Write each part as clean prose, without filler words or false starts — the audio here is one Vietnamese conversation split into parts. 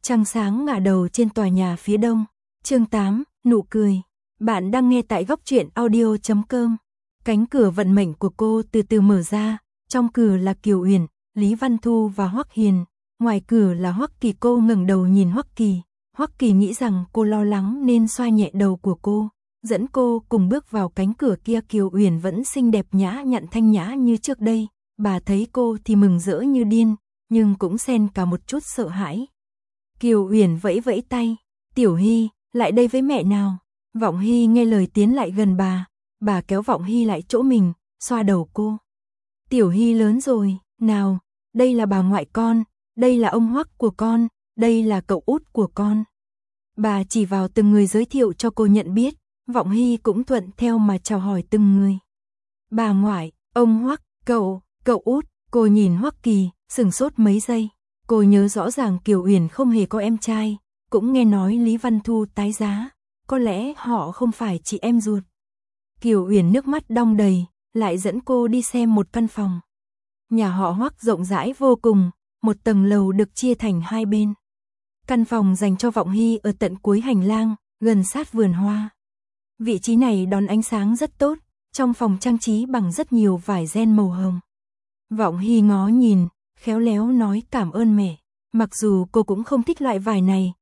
Trăng sáng ngả đầu trên tòa nhà phía đông. Chương 8, nụ cười. Bạn đang nghe tại góc truyện audio.com. Cánh cửa vận mệnh của cô từ từ mở ra, trong cửa là Kiều Uyển, Lý Văn Thu và Hoắc Hiền, ngoài cửa là Hoắc Kỳ. Cô ngẩng đầu nhìn Hoắc Kỳ. Hoắc Kỳ nghĩ rằng cô lo lắng nên xoa nhẹ đầu của cô, dẫn cô cùng bước vào cánh cửa kia. Kiều Uyển vẫn xinh đẹp nhã nhặn thanh nhã như trước đây, bà thấy cô thì mừng rỡ như điên, nhưng cũng xen cả một chút sợ hãi. Kiều Uyển vẫy vẫy tay, "Tiểu Hy, lại đây với mẹ nào." Vọng Hy nghe lời tiến lại gần bà kéo Vọng Hy lại chỗ mình, xoa đầu cô. "Tiểu Hy lớn rồi, nào, đây là bà ngoại con, đây là ông Hoắc của con, đây là cậu út của con." Bà chỉ vào từng người giới thiệu cho cô nhận biết, Vọng Hy cũng thuận theo mà chào hỏi từng người. "Bà ngoại, ông Hoắc, cậu út." Cô nhìn Hoắc Kỳ, sửng sốt mấy giây. Cô nhớ rõ ràng Kiều Uyển không hề có em trai, cũng nghe nói Lý Văn Thu tái giá, có lẽ họ không phải chị em ruột. Kiều Uyển nước mắt đong đầy, lại dẫn cô đi xem một căn phòng. Nhà họ Hoắc rộng rãi vô cùng, một tầng lầu được chia thành hai bên. Căn phòng dành cho Vọng Hy ở tận cuối hành lang, gần sát vườn hoa. Vị trí này đón ánh sáng rất tốt, trong phòng trang trí bằng rất nhiều vải ren màu hồng. Vọng Hy ngó nhìn, khéo léo nói cảm ơn mẹ, mặc dù cô cũng không thích loại vải này,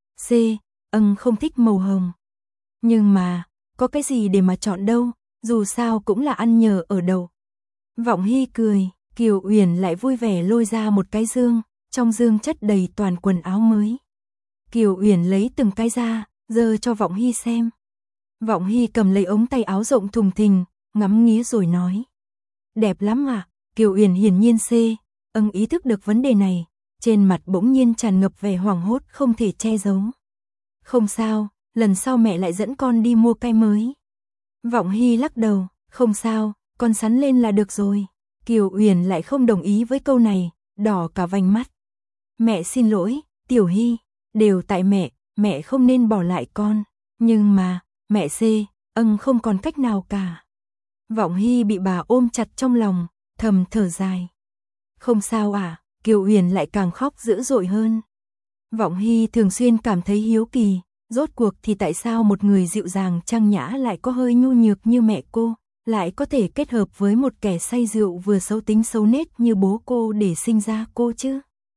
không thích màu hồng. Nhưng mà, có cái gì để mà chọn đâu, dù sao cũng là ăn nhờ ở đậu. Vọng Hy cười, Kiều Uyển lại vui vẻ lôi ra một cái dương, trong dương chất đầy toàn quần áo mới. Kiều Uyển lấy từng cái ra, giơ cho Vọng Hy xem. Vọng Hy cầm lấy ống tay áo rộng thùng thình, ngắm nghía rồi nói: "Đẹp lắm ạ." Kiều Uyển hiển nhiên ý thức được vấn đề này, trên mặt bỗng nhiên tràn ngập vẻ hoảng hốt không thể che giấu. "Không sao, lần sau mẹ lại dẫn con đi mua cái mới." Vọng Hy lắc đầu, "Không sao, con sắn lên là được rồi." Kiều Uyển lại không đồng ý với câu này, đỏ cả vành mắt. "Mẹ xin lỗi, Tiểu Hy, đều tại mẹ không nên bỏ lại con, nhưng mà, mẹ không còn cách nào cả." Vọng Hy bị bà ôm chặt trong lòng, thầm thở dài. "Không sao à?" Kiều Uyển lại càng khóc dữ dội hơn. Vọng Hy thường xuyên cảm thấy hiếu kỳ, rốt cuộc thì tại sao một người dịu dàng trang nhã lại có hơi nhu nhược như mẹ cô, lại có thể kết hợp với một kẻ say rượu vừa xấu tính xấu nết như bố cô để sinh ra cô chứ?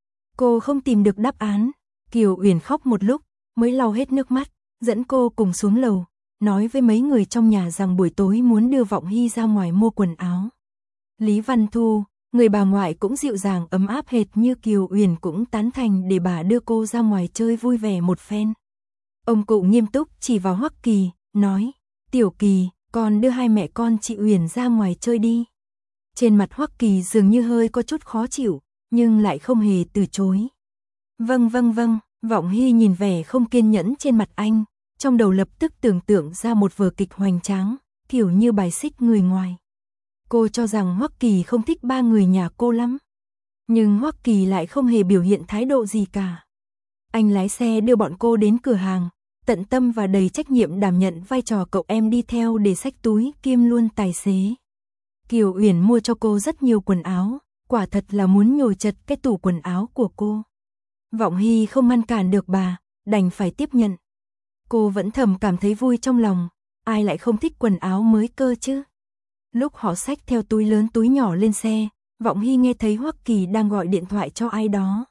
Cô không tìm được đáp án. Kiều Uyển khóc một lúc, mới lau hết nước mắt, dẫn cô cùng xuống lầu, nói với mấy người trong nhà rằng buổi tối muốn đưa Vọng Hy ra ngoài mua quần áo. Lý Văn Thu, người bà ngoại cũng dịu dàng ấm áp hệt như Kiều Uyển, cũng tán thành để bà đưa cô ra ngoài chơi vui vẻ một phen. Ông cụ nghiêm túc chỉ vào Hoắc Kỳ, nói: "Tiểu Kỳ, con đưa hai mẹ con chị Uyển ra ngoài chơi đi." Trên mặt Hoắc Kỳ dường như hơi có chút khó chịu, nhưng lại không hề từ chối. Vâng. Vọng Hy nhìn vẻ không kiên nhẫn trên mặt anh, trong đầu lập tức tưởng tượng ra một vở kịch hoành tráng, kiểu như bài xích người ngoài. Cô cho rằng Hoắc Kỳ không thích ba người nhà cô lắm, nhưng Hoắc Kỳ lại không hề biểu hiện thái độ gì cả. Anh lái xe đưa bọn cô đến cửa hàng, tận tâm và đầy trách nhiệm đảm nhận vai trò cậu em đi theo để xách túi kiêm luôn tài xế. Kiều Uyển mua cho cô rất nhiều quần áo, quả thật là muốn nhồi chật cái tủ quần áo của cô. Vọng Hy không ngăn cản được bà, đành phải tiếp nhận. Cô vẫn thầm cảm thấy vui trong lòng, ai lại không thích quần áo mới cơ chứ. Lúc họ xách theo túi lớn túi nhỏ lên xe, Vọng Hy nghe thấy Hoắc Kỳ đang gọi điện thoại cho ai đó.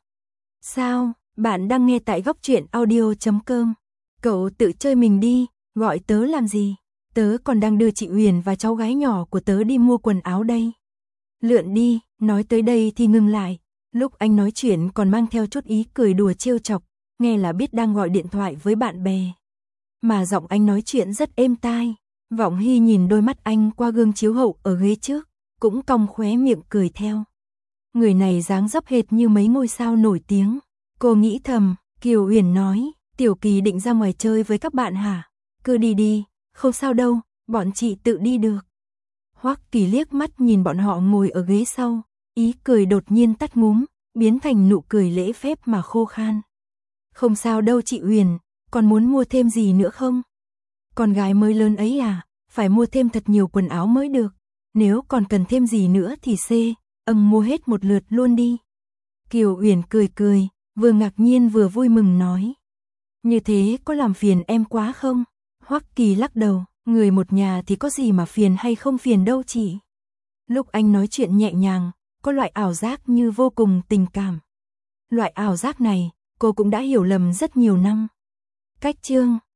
"Sao, bạn đang nghe tại góc truyện audio.com. Cậu tự chơi mình đi, gọi tớ làm gì? Tớ còn đang đưa chị Uyển và cháu gái nhỏ của tớ đi mua quần áo đây." "Lượn đi." Nói tới đây thì ngừng lại. Lúc anh nói chuyện còn mang theo chút ý cười đùa trêu chọc, nghe là biết đang gọi điện thoại với bạn bè. Mà giọng anh nói chuyện rất êm tai. Vọng Hy nhìn đôi mắt anh qua gương chiếu hậu ở ghế trước, cũng cong khóe miệng cười theo. Người này dáng dấp hệt như mấy ngôi sao nổi tiếng. Cô nghĩ thầm. Kiều Uyển nói: "Tiểu Kỳ định ra ngoài chơi với các bạn hả? Cứ đi đi, không sao đâu, bọn chị tự đi được." Hoắc Kỳ liếc mắt nhìn bọn họ ngồi ở ghế sau, ý cười đột nhiên tắt ngúm, biến thành nụ cười lễ phép mà khô khan. "Không sao đâu chị Uyển, còn muốn mua thêm gì nữa không? Con gái mới lớn ấy à, phải mua thêm thật nhiều quần áo mới được. Nếu còn cần thêm gì nữa thì mua hết một lượt luôn đi." Kiều Uyển cười, vừa ngạc nhiên vừa vui mừng nói. Như thế có làm phiền em quá không? Hoắc Kỳ lắc đầu, người một nhà thì có gì mà phiền hay không phiền đâu chị. Lúc anh nói chuyện nhẹ nhàng, có loại ảo giác như vô cùng tình cảm. Loại ảo giác này, cô cũng đã hiểu lầm rất nhiều năm. Cách chương